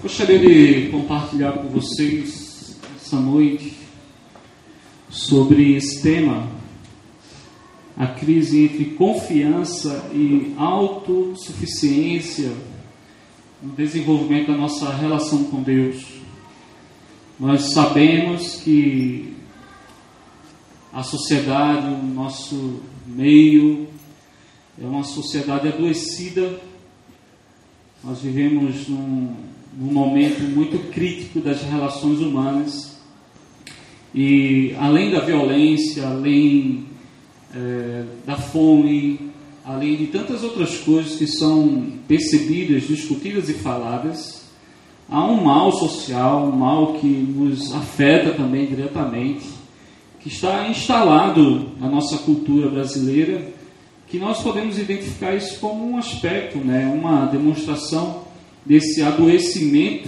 Gostaria de compartilhar com vocês essa noite sobre esse tema, a crise entre confiança e autossuficiência no desenvolvimento da nossa relação com Deus. Nós sabemos que a sociedade, o nosso meio, é uma sociedade adoecida. Nós vivemos num momento muito crítico das relações humanas e além da violência, além da fome, além de tantas outras coisas que são percebidas, discutidas e faladas, há um mal social, um mal que nos afeta também diretamente, que está instalado na nossa cultura brasileira, que nós podemos identificar isso como um aspecto, uma demonstração desse adoecimento,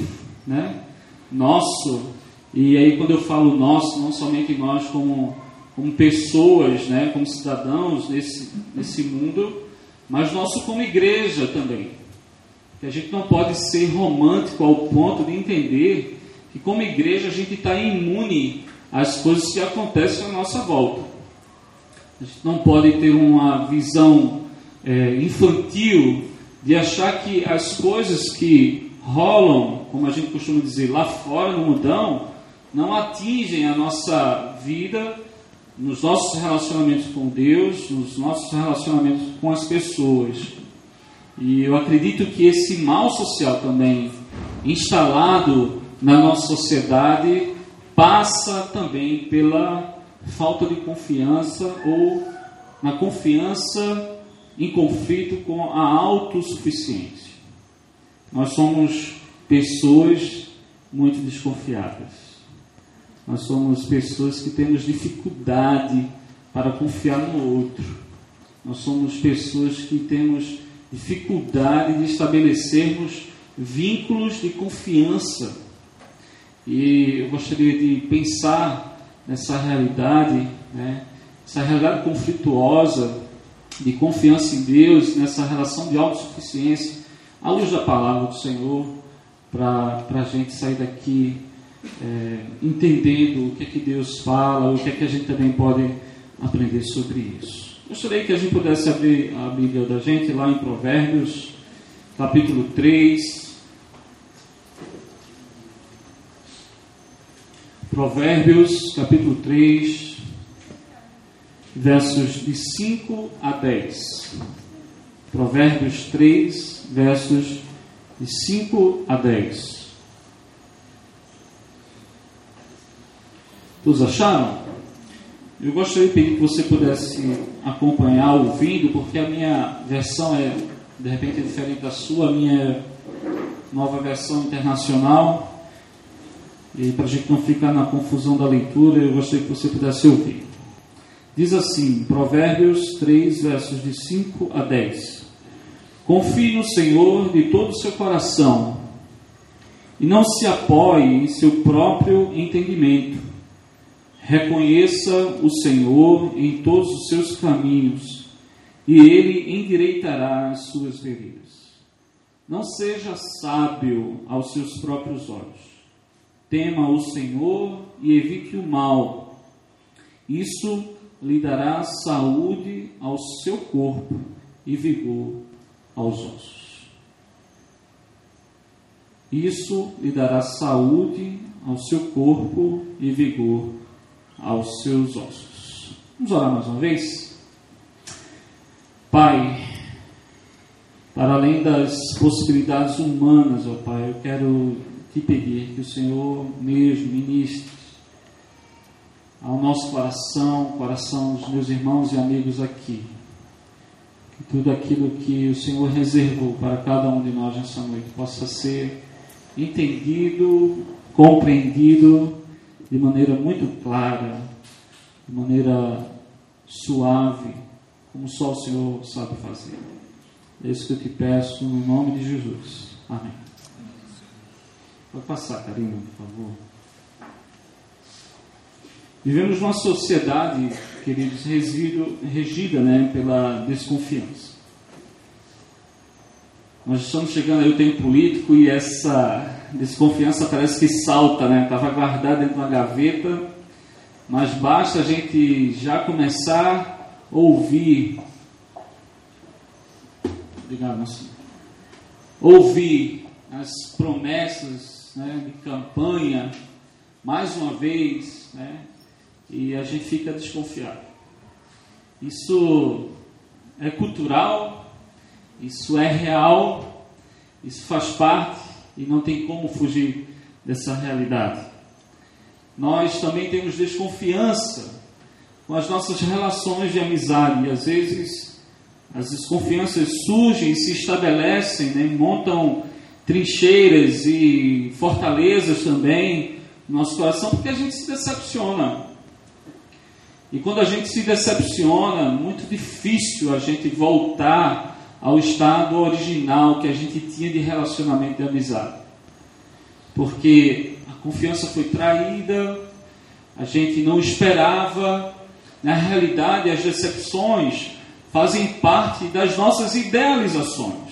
nosso. E aí, quando eu falo nosso, não somente nós como pessoas, como cidadãos nesse mundo, mas nosso como igreja também. Que a gente não pode ser romântico ao ponto de entender que como igreja a gente está imune às coisas que acontecem à nossa volta. A gente não pode ter uma visão infantil de achar que as coisas que rolam, como a gente costuma dizer, lá fora no mundão, não atingem a nossa vida, nos nossos relacionamentos com Deus, nos nossos relacionamentos com as pessoas. E eu acredito que esse mal social também instalado na nossa sociedade passa também pela falta de confiança ou na confiança em conflito com a autossuficiência. Nós somos pessoas muito desconfiadas. Nós somos pessoas que temos dificuldade para confiar no outro. Nós somos pessoas que temos dificuldade de estabelecermos vínculos de confiança. E eu gostaria de pensar nessa realidade, essa realidade conflituosa de confiança em Deus, nessa relação de autossuficiência, à luz da palavra do Senhor, para a gente sair daqui entendendo o que é que Deus fala, o que é que a gente também pode aprender sobre isso. Gostaria que a gente pudesse abrir a Bíblia da gente lá em Provérbios, capítulo 3. Provérbios, capítulo 3, versos de 5 a 10. Provérbios 3, versos de 5 a 10. Todos acharam? Eu gostaria de pedir que você pudesse acompanhar ouvindo, porque a minha versão é, de repente, diferente da sua. A minha é nova versão internacional. E para a gente não ficar na confusão da leitura, eu gostaria que você pudesse ouvir. Diz assim, Provérbios 3, versos de 5 a 10. Confie no Senhor de todo o seu coração e não se apoie em seu próprio entendimento. Reconheça o Senhor em todos os seus caminhos e Ele endireitará as suas veredas. Não seja sábio aos seus próprios olhos. Tema o Senhor e evite o mal. Isso lhe dará saúde ao seu corpo e vigor aos ossos. Isso lhe dará saúde ao seu corpo e vigor aos seus ossos. Vamos orar mais uma vez? Pai, para além das possibilidades humanas, ó Pai, eu quero te pedir que o Senhor mesmo ministre ao nosso coração dos meus irmãos e amigos aqui, que tudo aquilo que o Senhor reservou para cada um de nós nessa noite possa ser entendido, compreendido de maneira muito clara, de maneira suave, como só o Senhor sabe fazer. É isso que eu te peço no nome de Jesus. Amém. Pode passar, Karina, por favor. Vivemos numa sociedade, queridos, regida pela desconfiança. Nós estamos chegando aí o tempo político e essa desconfiança parece que salta, né? Estava guardada dentro de uma gaveta, mas basta a gente já começar a ouvir, as promessas, né, de campanha, mais uma vez, né, e a gente fica desconfiado. Isso é cultural, isso é real, isso faz parte e não tem como fugir dessa realidade. Nós também temos desconfiança com as nossas relações de amizade, e às vezes as desconfianças surgem e se estabelecem, né, montam trincheiras e fortalezas também no nosso coração, porque a gente se decepciona. E quando a gente se decepciona, muito difícil a gente voltar ao estado original que a gente tinha de relacionamento de amizade. Porque a confiança foi traída, a gente não esperava. Na realidade, as decepções fazem parte das nossas idealizações.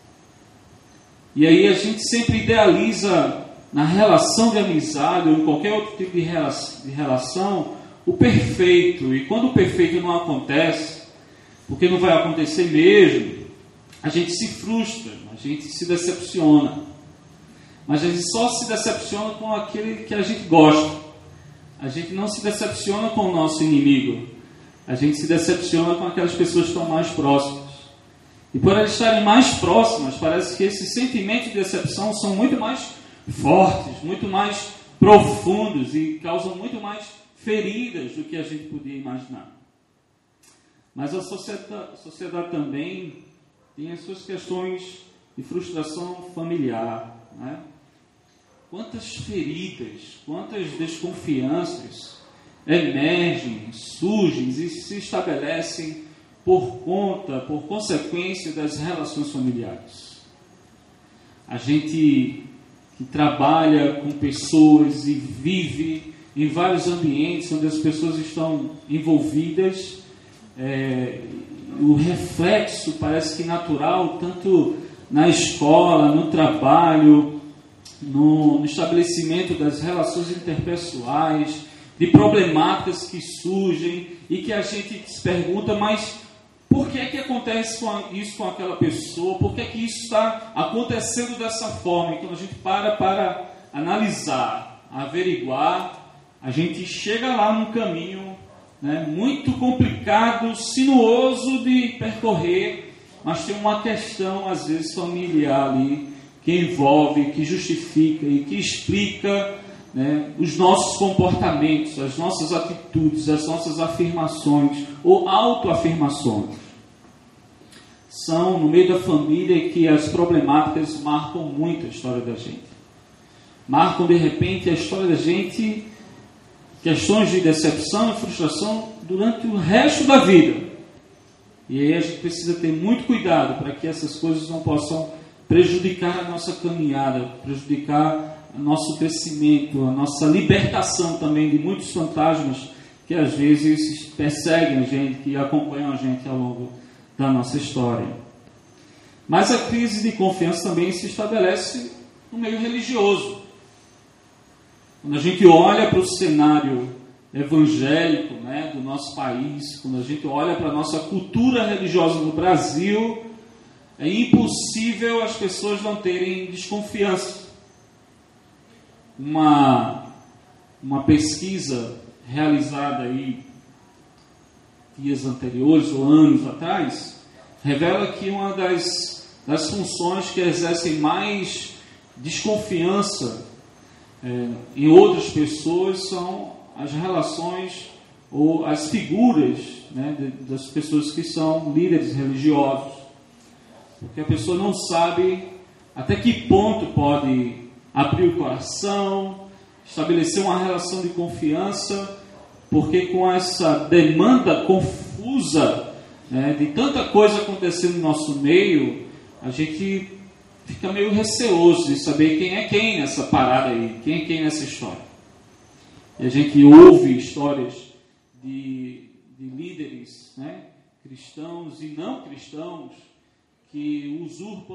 E aí a gente sempre idealiza na relação de amizade ou em qualquer outro tipo de relação o perfeito. E quando o perfeito não acontece, porque não vai acontecer mesmo, a gente se frustra, a gente se decepciona. Mas a gente só se decepciona com aquele que a gente gosta. A gente não se decepciona com o nosso inimigo. A gente se decepciona com aquelas pessoas que estão mais próximas. E por elas estarem mais próximas, parece que esses sentimentos de decepção são muito mais fortes, muito mais profundos e causam muito mais feridas do que a gente podia imaginar. Mas a sociedade também tem as suas questões de frustração familiar, né? Quantas feridas, quantas desconfianças emergem, surgem e se estabelecem por consequência das relações familiares. A gente que trabalha com pessoas e vive em vários ambientes onde as pessoas estão envolvidas, o reflexo parece que natural, tanto na escola, no trabalho, no estabelecimento das relações interpessoais, de problemáticas que surgem e que a gente se pergunta, mas por que acontece isso com aquela pessoa? Por que isso está acontecendo dessa forma? E quando a gente para analisar, averiguar, a gente chega lá num caminho, né, muito complicado, sinuoso de percorrer, mas tem uma questão, às vezes, familiar ali, que envolve, que justifica e que explica, né, os nossos comportamentos, as nossas atitudes, as nossas afirmações ou autoafirmações. São no meio da família que as problemáticas marcam muito a história da gente. Marcam, de repente, a história da gente, questões de decepção e frustração durante o resto da vida. E aí a gente precisa ter muito cuidado para que essas coisas não possam prejudicar a nossa caminhada, prejudicar o nosso crescimento, a nossa libertação também de muitos fantasmas que às vezes perseguem a gente, que acompanham a gente ao longo da nossa história. Mas a crise de confiança também se estabelece no meio religioso. Quando a gente olha para o cenário evangélico, né, do nosso país, quando a gente olha para a nossa cultura religiosa no Brasil, é impossível as pessoas não terem desconfiança. Uma pesquisa realizada aí dias anteriores ou anos atrás revela que uma das funções que exercem mais desconfiança em outras pessoas são as relações ou as figuras, né, das pessoas que são líderes religiosos. Porque a pessoa não sabe até que ponto pode abrir o coração, estabelecer uma relação de confiança, porque com essa demanda confusa, né, de tanta coisa acontecendo no nosso meio, a gente fica meio receoso de saber quem é quem nessa parada aí, quem é quem nessa história. E a gente ouve histórias de líderes, né, cristãos e não cristãos, que usurpam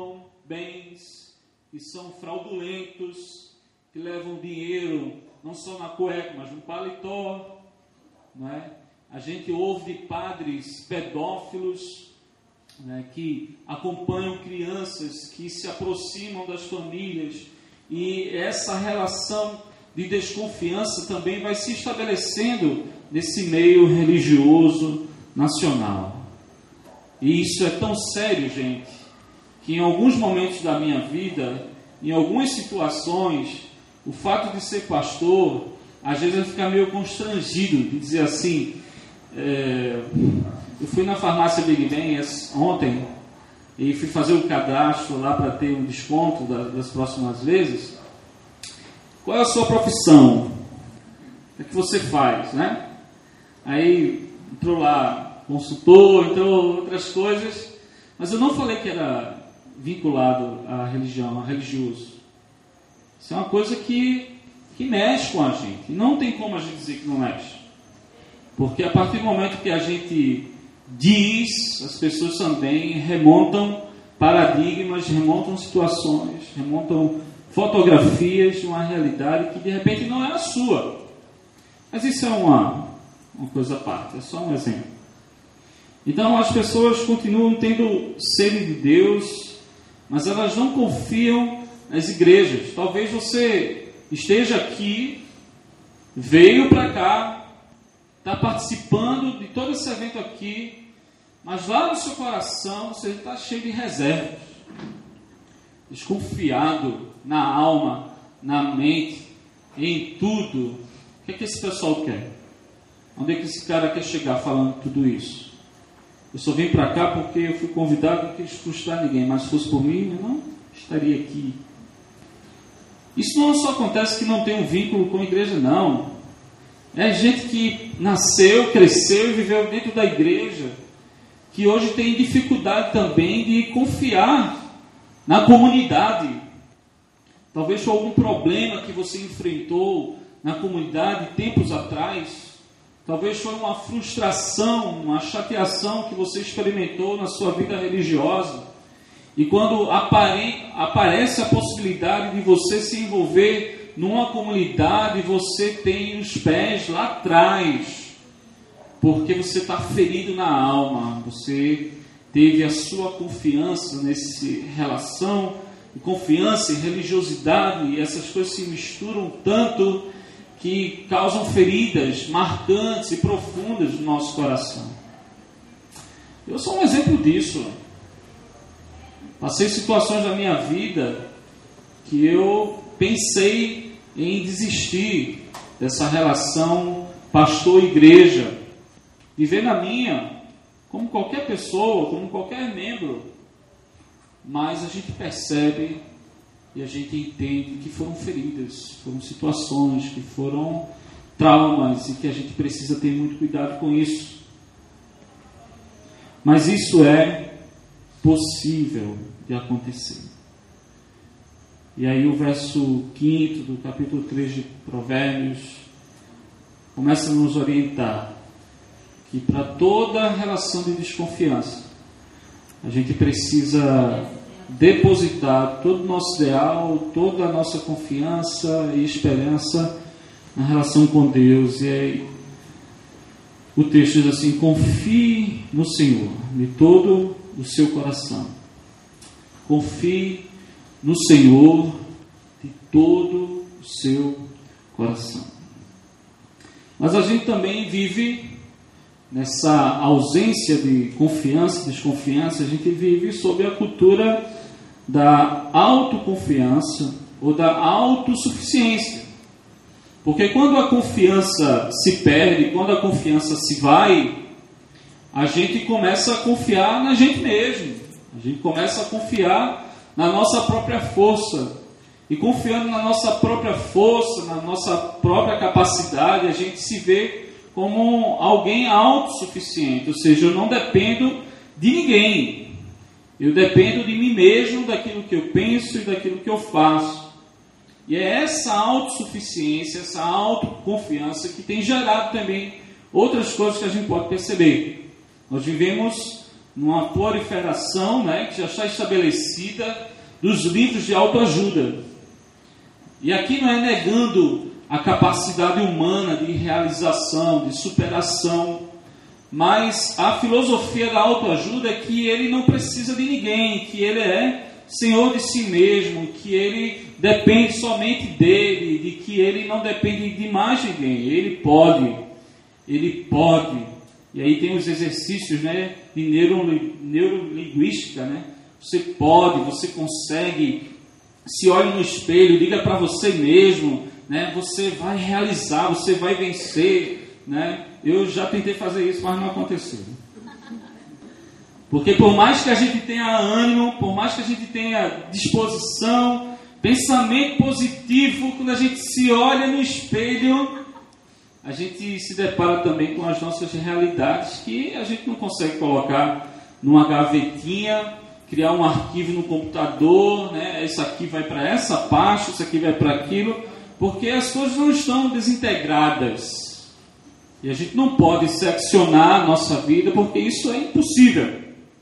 bens, que são fraudulentos, que levam dinheiro não só na cueca, mas no paletó, não é? A gente ouve de padres pedófilos, né, que acompanham crianças que se aproximam das famílias, e essa relação de desconfiança também vai se estabelecendo nesse meio religioso nacional. E isso é tão sério, gente, que em alguns momentos da minha vida, em algumas situações, o fato de ser pastor, às vezes eu fico meio constrangido de dizer assim, eu fui na farmácia Big Ben ontem e fui fazer o cadastro lá para ter um desconto das próximas vezes. Qual é a sua profissão? O que você faz, né? Aí entrou lá consultor, entrou outras coisas, mas eu não falei que era vinculado à religião, a religioso. Isso é uma coisa que mexe com a gente. Não tem como a gente dizer que não mexe. Porque a partir do momento que a gente diz, as pessoas também remontam paradigmas, remontam situações, remontam fotografias de uma realidade que de repente não é a sua. Mas isso é uma coisa à parte, é só um exemplo. Então as pessoas continuam tendo sede de Deus, mas elas não confiam nas igrejas. Talvez você esteja aqui, veio para cá, está participando de todo esse evento aqui, mas lá no seu coração você está cheio de reservas, desconfiado na alma, na mente, em tudo. O que esse pessoal quer? Onde é que esse cara quer chegar falando tudo isso? Eu só vim para cá porque eu fui convidado, não quis frustrar ninguém, mas se fosse por mim, eu não estaria aqui. Isso não só acontece que não tem um vínculo com a igreja, não. É gente que nasceu, cresceu e viveu dentro da igreja, que hoje tem dificuldade também de confiar na comunidade. Talvez foi algum problema que você enfrentou na comunidade tempos atrás. Talvez foi uma frustração, uma chateação que você experimentou na sua vida religiosa. E quando aparece a possibilidade de você se envolver numa comunidade, você tem os pés lá atrás, porque você está ferido na alma, você teve a sua confiança nessa relação, confiança e religiosidade, e essas coisas se misturam tanto que causam feridas marcantes e profundas no nosso coração. Eu sou um exemplo disso. Passei situações da minha vida que eu pensei em desistir dessa relação pastor-igreja, viver na minha, como qualquer pessoa, como qualquer membro, mas a gente percebe e a gente entende que foram feridas, foram situações, que foram traumas e que a gente precisa ter muito cuidado com isso. Mas isso é possível de acontecer. E aí o verso 5 do capítulo 3 de Provérbios começa a nos orientar que para toda relação de desconfiança a gente precisa depositar todo o nosso ideal, toda a nossa confiança e esperança na relação com Deus. E aí o texto diz assim: confie no Senhor de todo o seu coração. Confie no Senhor de todo o seu coração. Mas a gente também vive nessa ausência de confiança, desconfiança, a gente vive sob a cultura da autoconfiança ou da autossuficiência. Porque quando a confiança se perde, quando a confiança se vai, a gente começa a confiar na gente mesmo. A gente começa a confiar na nossa própria força. E confiando na nossa própria força, na nossa própria capacidade, a gente se vê como alguém autossuficiente. Ou seja, eu não dependo de ninguém. Eu dependo de mim mesmo, daquilo que eu penso e daquilo que eu faço. E é essa autossuficiência, essa autoconfiança que tem gerado também outras coisas que a gente pode perceber. Nós vivemos numa proliferação, que já está estabelecida dos livros de autoajuda. E aqui não é negando a capacidade humana de realização, de superação, mas a filosofia da autoajuda é que ele não precisa de ninguém, que ele é senhor de si mesmo, que ele depende somente dele, de que ele não depende de mais ninguém. Ele pode. E aí tem os exercícios, né, de neurolinguística, né? Você pode, você consegue, se olhe no espelho, diga para você mesmo, né? Você vai realizar, você vai vencer, né? Eu já tentei fazer isso, mas não aconteceu. Porque por mais que a gente tenha ânimo, por mais que a gente tenha disposição, pensamento positivo, quando a gente se olha no espelho, a gente se depara também com as nossas realidades que a gente não consegue colocar numa gavetinha, criar um arquivo no computador, né? Isso aqui vai para essa pasta, isso aqui vai para aquilo, porque as coisas não estão desintegradas. E a gente não pode seccionar a nossa vida, porque isso é impossível.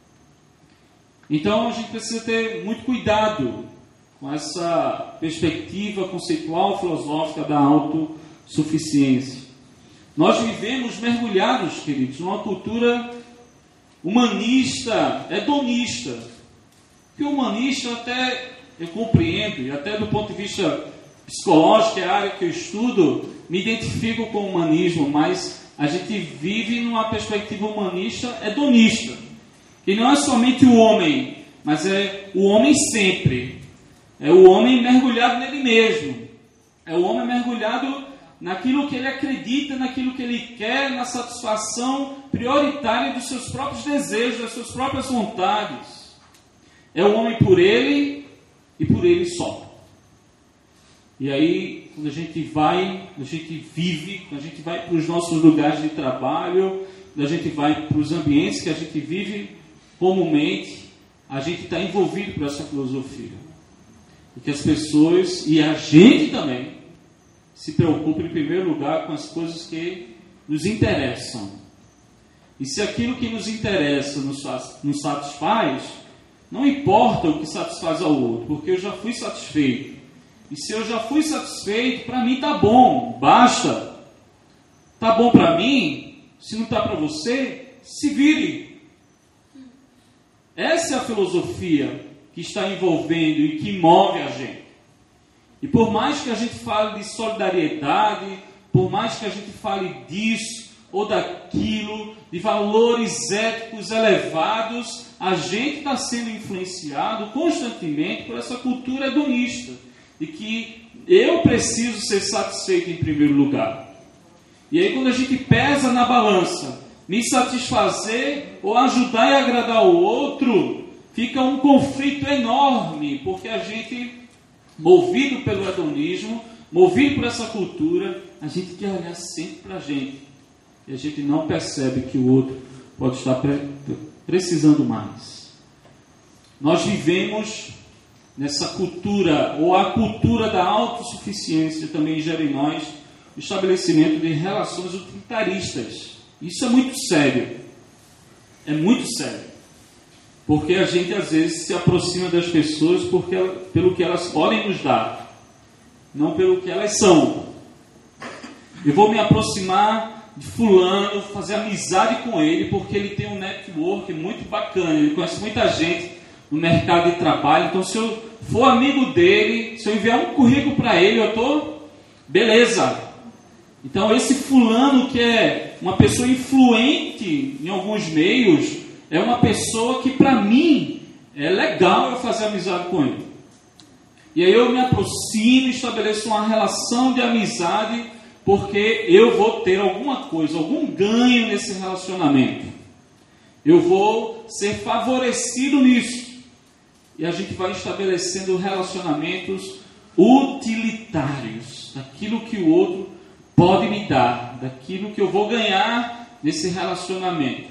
Então a gente precisa ter muito cuidado com essa perspectiva conceitual, filosófica da autossuficiência. Nós vivemos mergulhados, queridos, numa cultura humanista, hedonista. Que o humanista até eu compreendo, e até do ponto de vista psicológico, que é a área que eu estudo, me identifico com o humanismo, mas a gente vive numa perspectiva humanista hedonista. Que não é somente o homem, mas é o homem sempre. É o homem mergulhado nele mesmo. É o homem mergulhado naquilo que ele acredita, naquilo que ele quer, na satisfação prioritária dos seus próprios desejos, das suas próprias vontades. É o homem por ele e por ele só. E aí, quando a gente vai, a gente vive, quando a gente vai para os nossos lugares de trabalho, quando a gente vai para os ambientes que a gente vive comumente, a gente está envolvido por essa filosofia. E que as pessoas, e a gente também, se preocupa em primeiro lugar com as coisas que nos interessam. E se aquilo que nos interessa nos satisfaz, não importa o que satisfaz ao outro, porque eu já fui satisfeito. E se eu já fui satisfeito, para mim está bom, basta. Está bom para mim, se não está para você, se vire. Essa é a filosofia que está envolvendo e que move a gente. E por mais que a gente fale de solidariedade, por mais que a gente fale disso ou daquilo, de valores éticos elevados, a gente está sendo influenciado constantemente por essa cultura hedonista, de que eu preciso ser satisfeito em primeiro lugar. E aí quando a gente pesa na balança, me satisfazer ou ajudar e agradar o outro, fica um conflito enorme, porque a gente, movido pelo hedonismo, movido por essa cultura, a gente quer olhar sempre para a gente. E a gente não percebe que o outro pode estar precisando mais. Nós vivemos nessa cultura, ou a cultura da autossuficiência também gera em nós o estabelecimento de relações utilitaristas. Isso é muito sério. É muito sério. Porque a gente às vezes se aproxima das pessoas pelo que elas podem nos dar, não pelo que elas são. Eu vou me aproximar de fulano, fazer amizade com ele, porque ele tem um network muito bacana, ele conhece muita gente no mercado de trabalho. Então se eu for amigo dele, se eu enviar um currículo para ele, eu estou beleza. Então esse fulano que é uma pessoa influente em alguns meios, é uma pessoa que para mim é legal eu fazer amizade com ele. E aí eu me aproximo, estabeleço uma relação de amizade, porque eu vou ter alguma coisa, algum ganho nesse relacionamento. Eu vou ser favorecido nisso. E a gente vai estabelecendo relacionamentos utilitários, daquilo que o outro pode me dar, daquilo que eu vou ganhar nesse relacionamento.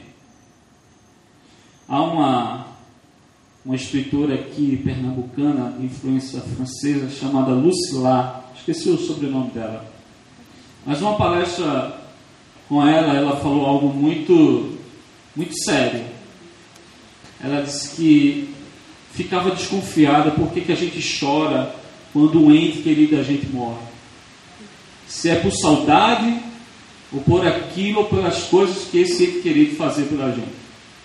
Há uma escritora aqui pernambucana, de influência francesa, chamada Lucila, esqueci o sobrenome dela. Mas numa palestra com ela falou algo muito, muito sério. Ela disse que ficava desconfiada por que a gente chora quando um ente querido da gente morre. Se é por saudade, ou por aquilo, ou pelas coisas que esse ente querido fazia pela gente.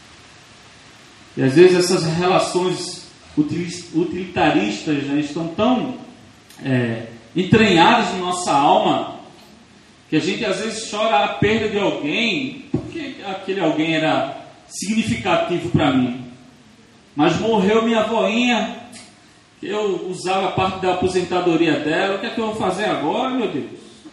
E às vezes essas relações utilitaristas já estão tão entranhadas na nossa alma, que a gente às vezes chora a perda de alguém, porque aquele alguém era significativo para mim. Mas morreu minha avóinha, eu usava parte da aposentadoria dela, o que é que eu vou fazer agora, meu Deus?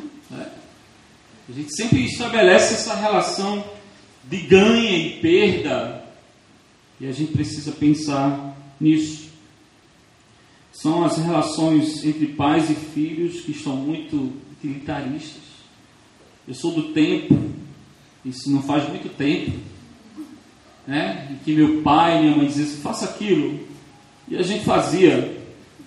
A gente sempre estabelece essa relação de ganho e perda, e a gente precisa pensar nisso. São as relações entre pais e filhos que estão muito utilitaristas. Eu sou do tempo, isso não faz muito tempo, em que meu pai e minha mãe diziam assim, faça aquilo, e a gente fazia.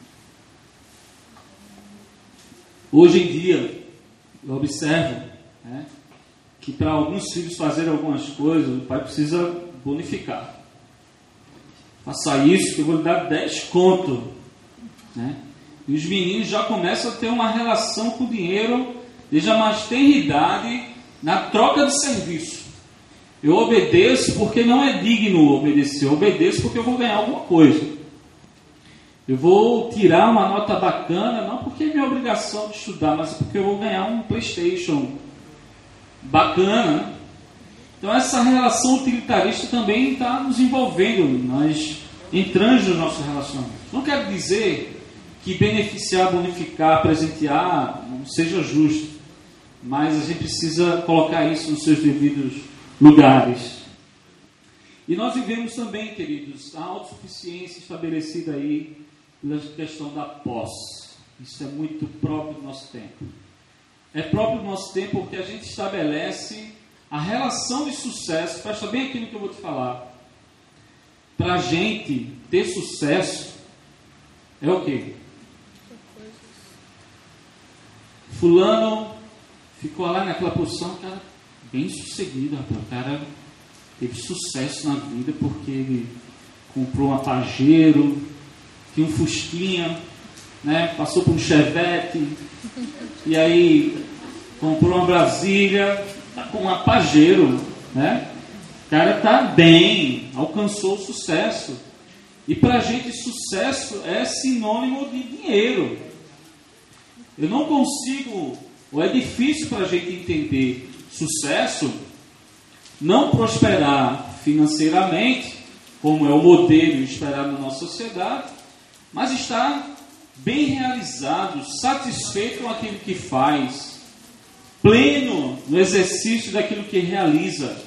Hoje em dia, eu observo que para alguns filhos fazerem algumas coisas, o pai precisa bonificar. Faça isso que eu vou lhe dar 10 conto. E os meninos já começam a ter uma relação com o dinheiro desde a mais tenra idade, na troca de serviço. Eu obedeço porque não é digno obedecer, eu obedeço porque eu vou ganhar alguma coisa. Eu vou tirar uma nota bacana, não porque é minha obrigação de estudar, mas porque eu vou ganhar um PlayStation bacana. Então essa relação utilitarista também está nos envolvendo, nas entranhas dos nossos relacionamentos. Não quero dizer que beneficiar, bonificar, presentear não seja justo, mas a gente precisa colocar isso nos seus devidos lugares. E nós vivemos também, queridos, a autossuficiência estabelecida aí pela questão da posse. Isso é muito próprio do nosso tempo. É próprio do nosso tempo porque a gente estabelece a relação de sucesso. Presta bem aquilo que eu vou te falar. Para a gente ter sucesso é o quê? Fulano ficou lá naquela posição, cara, bem sucedido, rapaz. O cara teve sucesso na vida porque ele comprou um Pajero, tinha um Fusquinha, passou por um Chevette, e aí comprou uma Brasília, tá com uma Pajero, O cara está bem, alcançou o sucesso. E para a gente sucesso é sinônimo de dinheiro. Eu não consigo, ou é difícil para a gente entender sucesso, não prosperar financeiramente, como é o modelo esperado na nossa sociedade, mas estar bem realizado, satisfeito com aquilo que faz, pleno no exercício daquilo que realiza.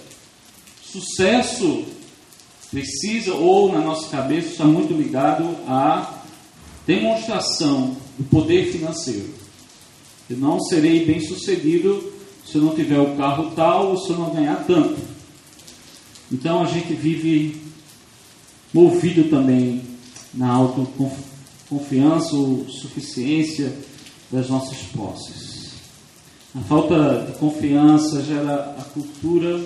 Sucesso precisa, ou na nossa cabeça, está muito ligado à demonstração do poder financeiro. Eu não serei bem sucedido se eu não tiver o carro tal ou se eu não ganhar tanto. Então a gente vive movido também na autoconfiança ou suficiência das nossas posses. A falta de confiança gera a cultura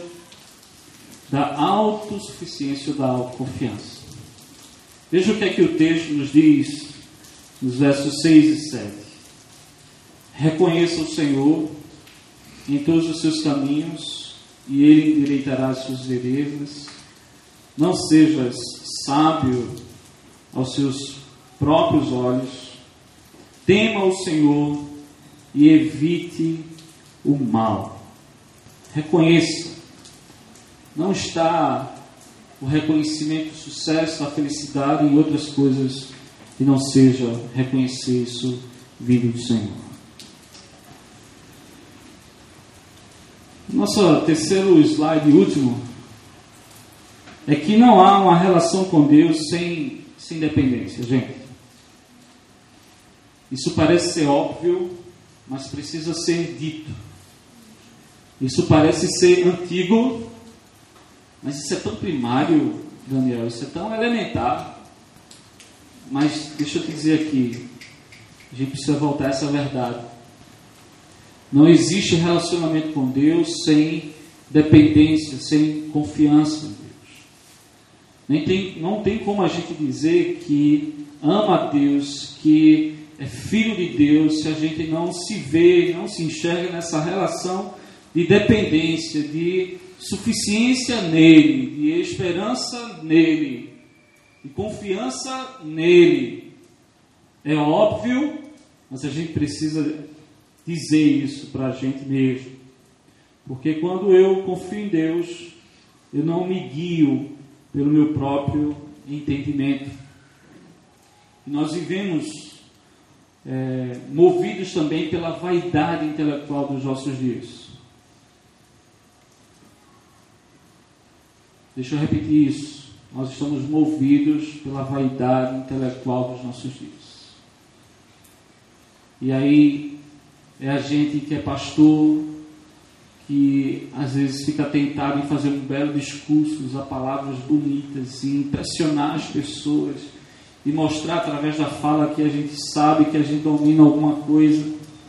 da autossuficiência ou da autoconfiança. Veja o que é que o texto nos diz nos versos 6 e 7. Reconheça o Senhor em todos os seus caminhos e Ele endireitará as suas veredas. Não sejas sábio aos seus próprios olhos. Tema o Senhor e evite o mal. Reconheça. Não está o reconhecimento do sucesso, da felicidade em outras coisas que não seja reconhecer isso vindo do Senhor. Nosso terceiro slide, último, é que não há uma relação com Deus sem dependência, gente. Isso parece ser óbvio, mas precisa ser dito. Isso parece ser antigo, mas isso é tão primário, Daniel, isso é tão elementar. Mas deixa eu te dizer aqui, a gente precisa voltar a essa verdade. Não existe relacionamento com Deus sem dependência, sem confiança em Deus. Não tem como a gente dizer que ama a Deus, que é filho de Deus, se a gente não se vê, não se enxerga nessa relação de dependência, de suficiência nele, de esperança nele, de confiança nele. É óbvio, mas a gente precisa dizer isso para a gente mesmo. Porque quando eu confio em Deus, eu não me guio pelo meu próprio entendimento. E nós vivemos movidos também pela vaidade intelectual dos nossos dias. Deixa eu repetir isso. Nós estamos movidos pela vaidade intelectual dos nossos dias. E aí é a gente que é pastor, que às vezes fica tentado em fazer um belo discurso, usar palavras bonitas e impressionar as pessoas e mostrar através da fala que a gente sabe, que a gente domina alguma coisa.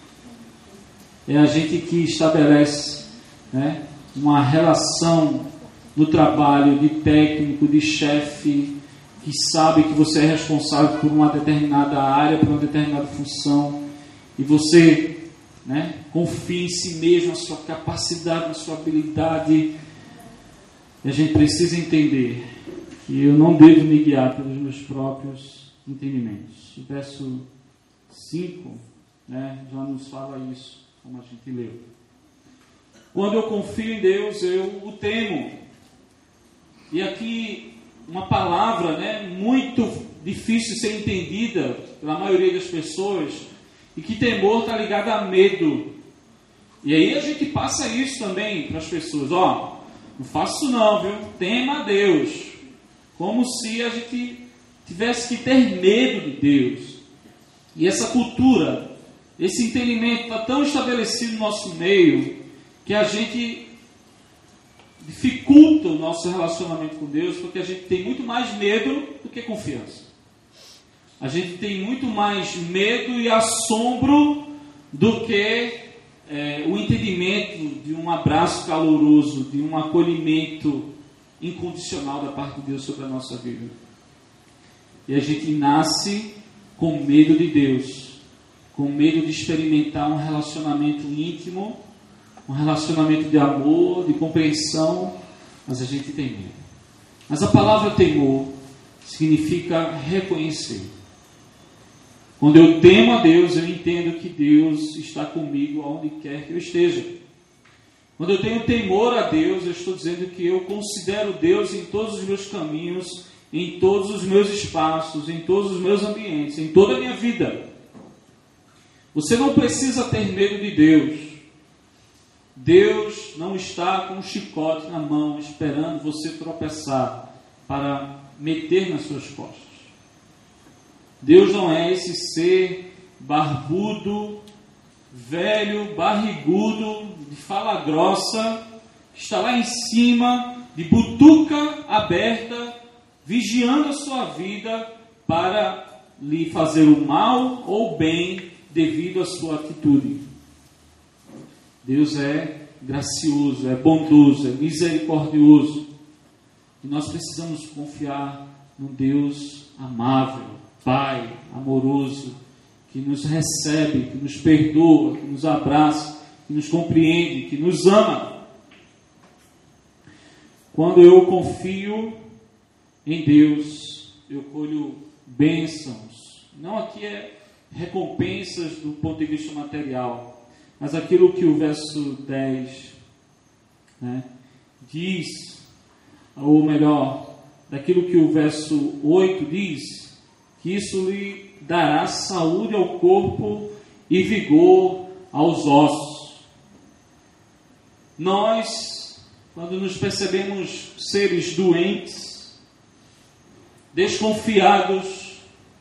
É a gente que estabelece, né, uma relação no trabalho de técnico, de chefe, que sabe que você é responsável por uma determinada área, por uma determinada função, e você, né, confia em si mesmo, na sua capacidade, na sua habilidade. E a gente precisa entender que eu não devo me guiar pelos meus próprios entendimentos. O verso 5, né, já nos fala isso, como a gente leu. Quando eu confio em Deus, eu o temo. E aqui uma palavra, né, muito difícil de ser entendida pela maioria das pessoas, e que temor está ligado a medo. E aí a gente passa isso também para as pessoas. Ó, não faça isso não, viu? Tema a Deus. Como se a gente tivesse que ter medo de Deus. E essa cultura, esse entendimento está tão estabelecido no nosso meio, que a gente dificulta o nosso relacionamento com Deus, porque a gente tem muito mais medo do que confiança. A gente tem muito mais medo e assombro do que o entendimento de um abraço caloroso, de um acolhimento incondicional da parte de Deus sobre a nossa vida. E a gente nasce com medo de Deus, com medo de experimentar um relacionamento íntimo, um relacionamento de amor, de compreensão, mas a gente tem medo. Mas a palavra temor significa reconhecer. Quando eu temo a Deus, eu entendo que Deus está comigo aonde quer que eu esteja. Quando eu tenho temor a Deus, eu estou dizendo que eu considero Deus em todos os meus caminhos, em todos os meus espaços, em todos os meus ambientes, em toda a minha vida. Você não precisa ter medo de Deus. Deus não está com um chicote na mão, esperando você tropeçar para meter nas suas costas. Deus não é esse ser barbudo, velho, barrigudo, de fala grossa, que está lá em cima, de butuca aberta, vigiando a sua vida para lhe fazer o mal ou o bem devido à sua atitude. Deus é gracioso, é bondoso, é misericordioso. E nós precisamos confiar num Deus amável, Pai amoroso, que nos recebe, que nos perdoa, que nos abraça, que nos compreende, que nos ama. Quando eu confio em Deus, eu colho bênçãos. Não aqui é recompensas do ponto de vista material, mas aquilo que o verso 10, né, diz, ou melhor, daquilo que o verso 8 diz, que isso lhe dará saúde ao corpo e vigor aos ossos. Nós, quando nos percebemos seres doentes, desconfiados,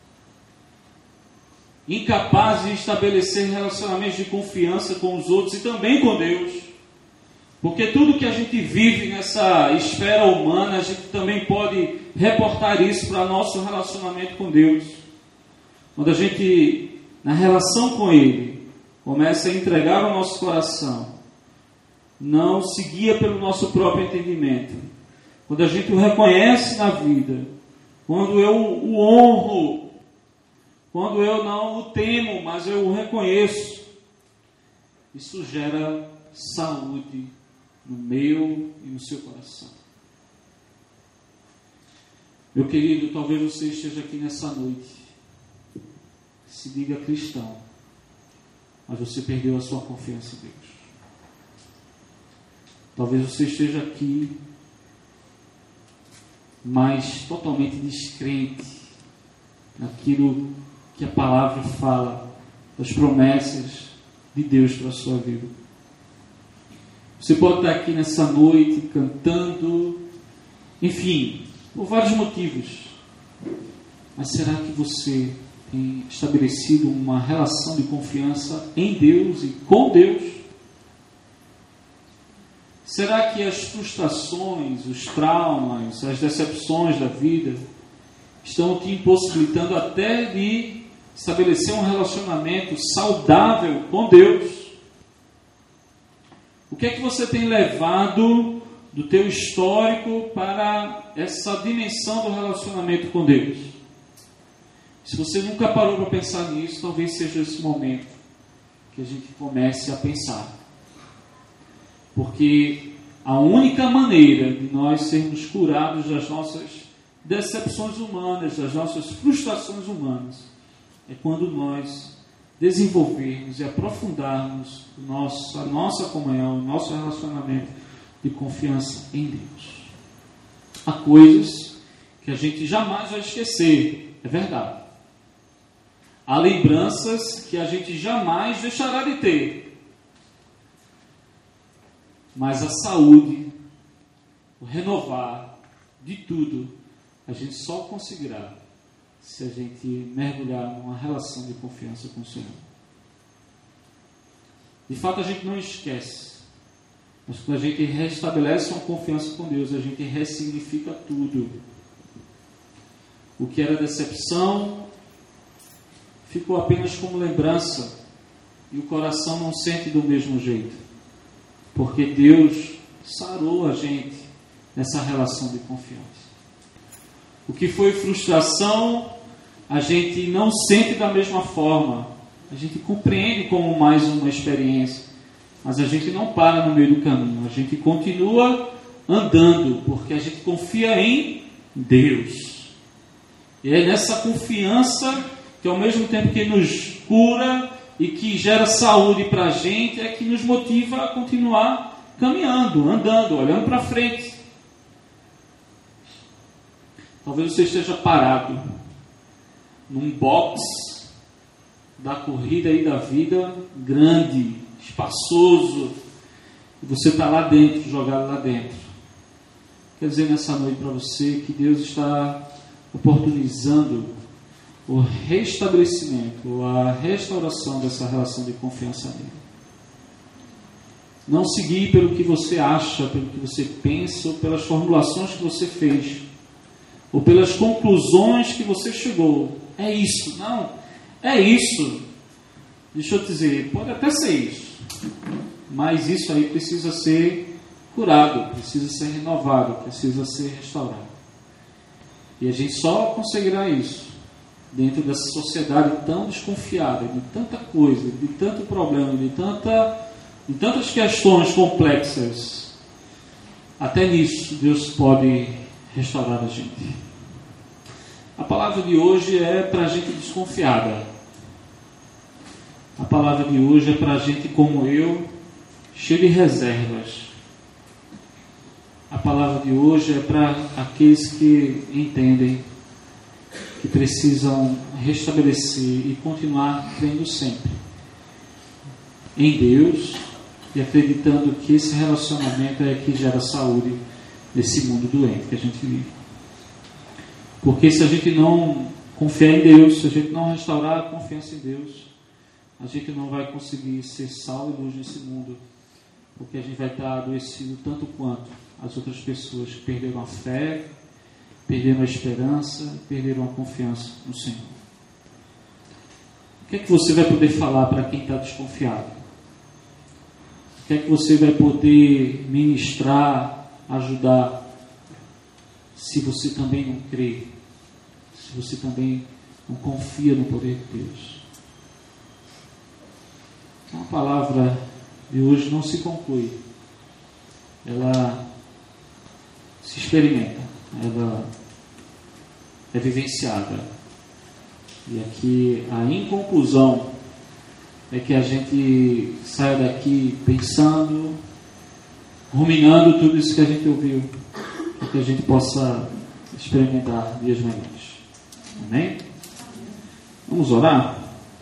incapazes de estabelecer relacionamentos de confiança com os outros e também com Deus, porque tudo que a gente vive nessa esfera humana, a gente também pode reportar isso para nosso relacionamento com Deus. Quando a gente, na relação com Ele, começa a entregar o nosso coração, não se guia pelo nosso próprio entendimento, quando a gente o reconhece na vida, quando eu o honro, quando eu não o temo, mas eu o reconheço, isso gera saúde no meu e no seu coração. Meu querido, talvez você esteja aqui nessa noite, se diga cristão, mas você perdeu a sua confiança em Deus. Talvez você esteja aqui, mas totalmente descrente naquilo que a palavra fala, das promessas de Deus para a sua vida. Você pode estar aqui nessa noite cantando, enfim, por vários motivos. Mas será que você tem estabelecido uma relação de confiança em Deus e com Deus? Será que as frustrações, os traumas, as decepções da vida estão te impossibilitando até de estabelecer um relacionamento saudável com Deus? O que é que você tem levado do teu histórico para essa dimensão do relacionamento com Deus? Se você nunca parou para pensar nisso, talvez seja esse momento que a gente comece a pensar. Porque a única maneira de nós sermos curados das nossas decepções humanas, das nossas frustrações humanas, é quando nós desenvolvermos e aprofundarmos a nossa comunhão, o nosso relacionamento de confiança em Deus. Há coisas que a gente jamais vai esquecer, é verdade. Há lembranças que a gente jamais deixará de ter. Mas a saúde, o renovar de tudo, a gente só conseguirá se a gente mergulhar numa relação de confiança com o Senhor. De fato, a gente não esquece. Mas quando a gente restabelece uma confiança com Deus, a gente ressignifica tudo. O que era decepção ficou apenas como lembrança e o coração não sente do mesmo jeito. Porque Deus sarou a gente nessa relação de confiança. O que foi frustração, a gente não sente da mesma forma. A gente compreende como mais uma experiência. Mas a gente não para no meio do caminho. A gente continua andando, porque a gente confia em Deus. E é nessa confiança que, ao mesmo tempo que nos cura e que gera saúde para a gente, é que nos motiva a continuar caminhando, andando, olhando para frente. Talvez você esteja parado num box da corrida e da vida grande, espaçoso, e você está lá dentro, jogado lá dentro. Quer dizer nessa noite para você que Deus está oportunizando o restabelecimento, a restauração dessa relação de confiança nele. Não seguir pelo que você acha, pelo que você pensa, ou pelas formulações que você fez, ou pelas conclusões que você chegou. É isso, não, é isso. Deixa eu te dizer, pode até ser isso, mas isso aí precisa ser curado, precisa ser renovado, precisa ser restaurado. E a gente só conseguirá isso dentro dessa sociedade tão desconfiada, de tanta coisa, de tanto problema, de tantas questões complexas. Até nisso Deus pode restaurar a gente. A palavra de hoje é para a gente desconfiada. A palavra de hoje é para a gente como eu, cheio de reservas. A palavra de hoje é para aqueles que entendem que precisam restabelecer e continuar crendo sempre em Deus e acreditando que esse relacionamento é que gera saúde nesse mundo doente que a gente vive. Porque se a gente não confiar em Deus, se a gente não restaurar a confiança em Deus, a gente não vai conseguir ser sal e luz nesse mundo, porque a gente vai estar adoecido tanto quanto as outras pessoas que perderam a fé, perderam a esperança, perderam a confiança no Senhor. O que é que você vai poder falar para quem está desconfiado? O que é que você vai poder ministrar, ajudar se você também não crê, se você também não confia no poder de Deus. Então, a palavra de hoje não se conclui, ela se experimenta, ela é vivenciada. E aqui a inconclusão é que a gente saia daqui pensando, ruminando tudo isso que a gente ouviu, para que a gente possa experimentar dias melhores. Amém? Vamos orar?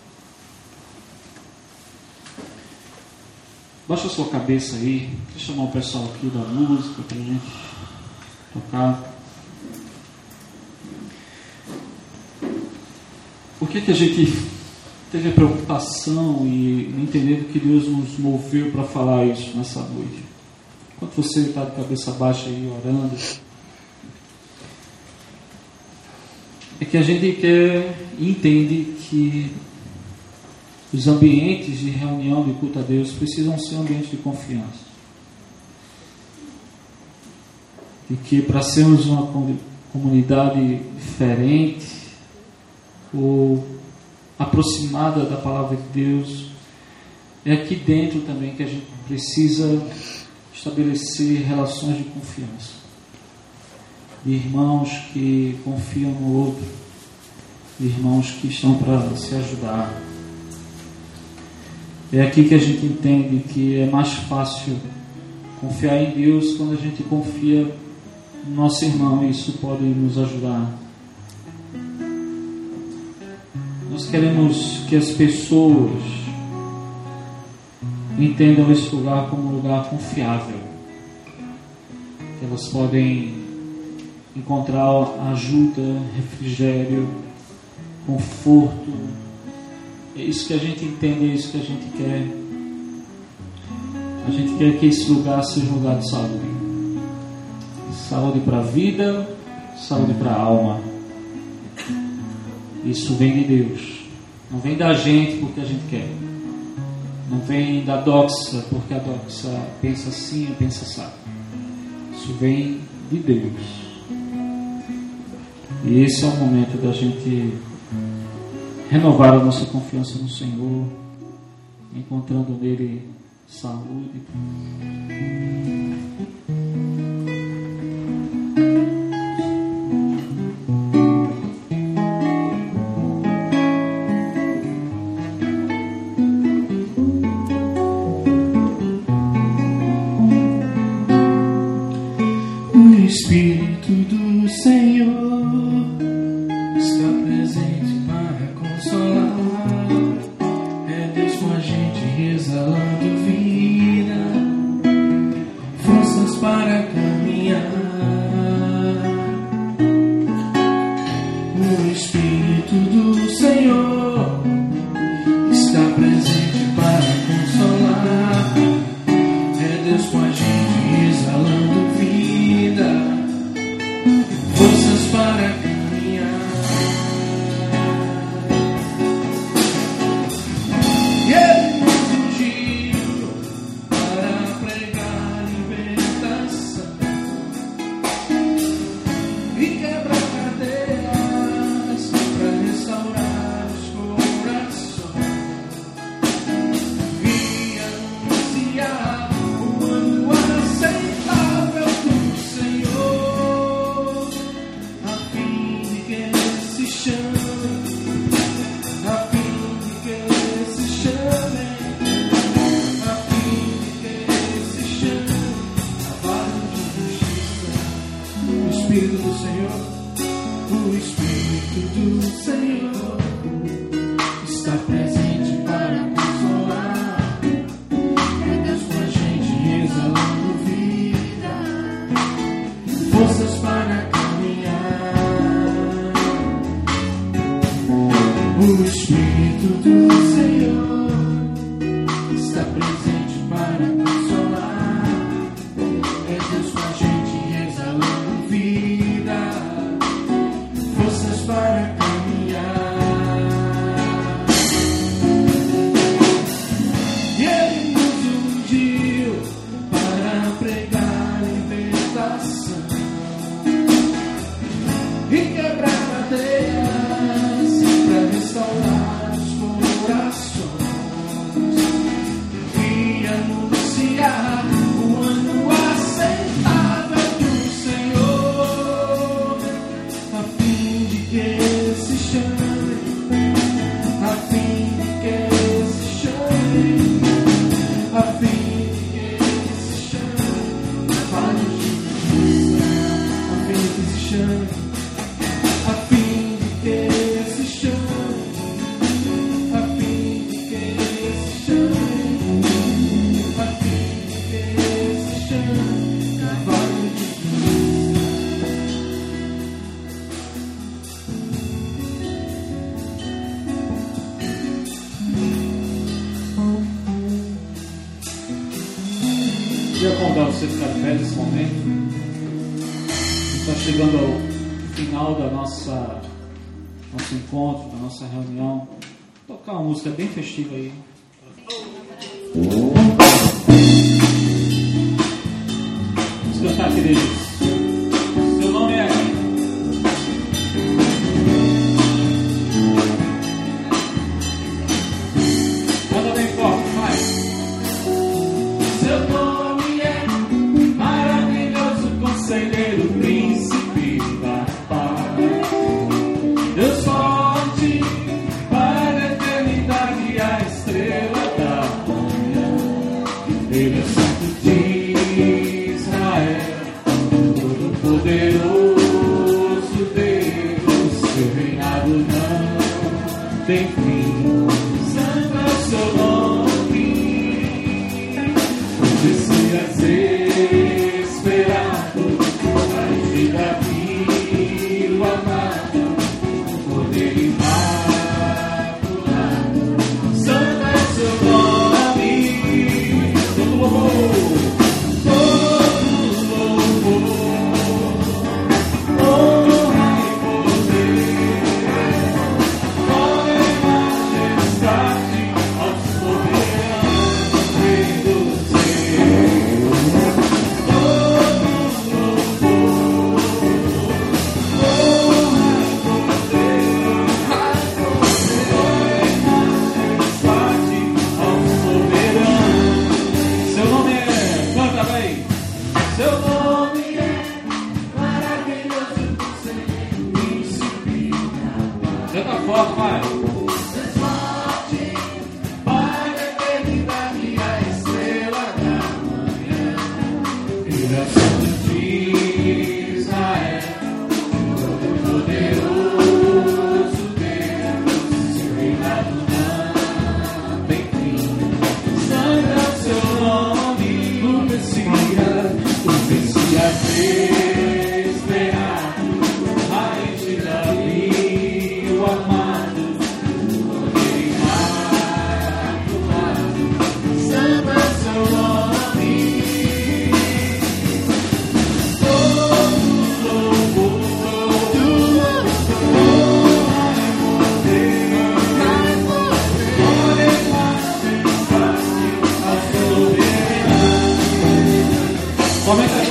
Baixa a sua cabeça aí. Deixa eu chamar o pessoal aqui da música para a gente tocar. Por que a gente teve a preocupação e entendendo que Deus nos moveu para falar isso nessa noite? Enquanto você está de cabeça baixa aí orando, é que a gente quer e entende que os ambientes de reunião de culto a Deus precisam ser ambientes de confiança. E que para sermos uma comunidade diferente ou aproximada da palavra de Deus, é aqui dentro também que a gente precisa estabelecer relações de confiança. De irmãos que confiam no outro, de irmãos que estão para se ajudar. É aqui que a gente entende que é mais fácil confiar em Deus quando a gente confia no nosso irmão, e isso pode nos ajudar. Nós queremos que as pessoas entendam esse lugar como um lugar confiável, que elas podem encontrar ajuda, refrigério, conforto. É isso que a gente entende, é isso que a gente quer. A gente quer que esse lugar seja um lugar de saúde. Saúde para a vida, saúde para a alma. Isso vem de Deus. Não vem da gente porque a gente quer. Não vem da doxa porque a doxa pensa assim e pensa assado. Isso vem de Deus. E esse é o momento da gente renovar a nossa confiança no Senhor, encontrando nele saúde. O Espírito do Senhor está presente para consolar. É Deus com a gente exalando vida, forças para caminhar. O Espírito do Senhor está presente para consolar. É Deus com a gente exalando vida, forças para caminhar. E Ele nos ungiu para pregar libertação e quebrar cadeias, para restaurar os corações e anunciar o ano aceitável do Senhor, a fim de que Ele se chame, a fim de que Ele se chame, a fim de que Ele se chame, a vara de justiça. O Espírito do Senhor, o Espírito do Senhor está presente para consolar. É Deus com a gente exalando vida, forças para caminhar. O Espírito do Senhor está presente para consolar. É Deus com a gente exalando vida, forças para caminhar. E Ele nos ungiu para pregar libertação Queria convidar você a ficar de pé nesse momento. Está chegando ao final da nosso encontro, da nossa reunião. Vou tocar uma música bem festiva aí. Vamos cantar, queridos. Seu nome é... Manda bem forte, vai. Seu nome é maravilhoso, conselheiro, príncipe da paz. Deus forte, para a eternidade, a estrela da manhã. Ele é santo de Israel, todo-poderoso Deus. Seu reinado não tem fim. Santo é o seu nome, o Messias esperado, Raiz de Davi, o amado, o poder imaculado. Santo é o seu nome, todo louvor, honra e poder, glória e majestade ao soberano Rei dos Reis. Seu nome é, canta bem. Seu nome é maravilhoso, conselheiro, príncipe da paz. Canta forte, vai. Deus forte, para a eternidade, a estrela da manhã. Ele é santo de Israel, todo-poderoso Deus. Seu reinado não tem fim. Santo é o seu nome, o Messias esperado, Raiz de Davi, o amado, o poder imaculado. Santo é o seu nome, todo louvor, honra e poder, glória e majestade ao soberano. Começa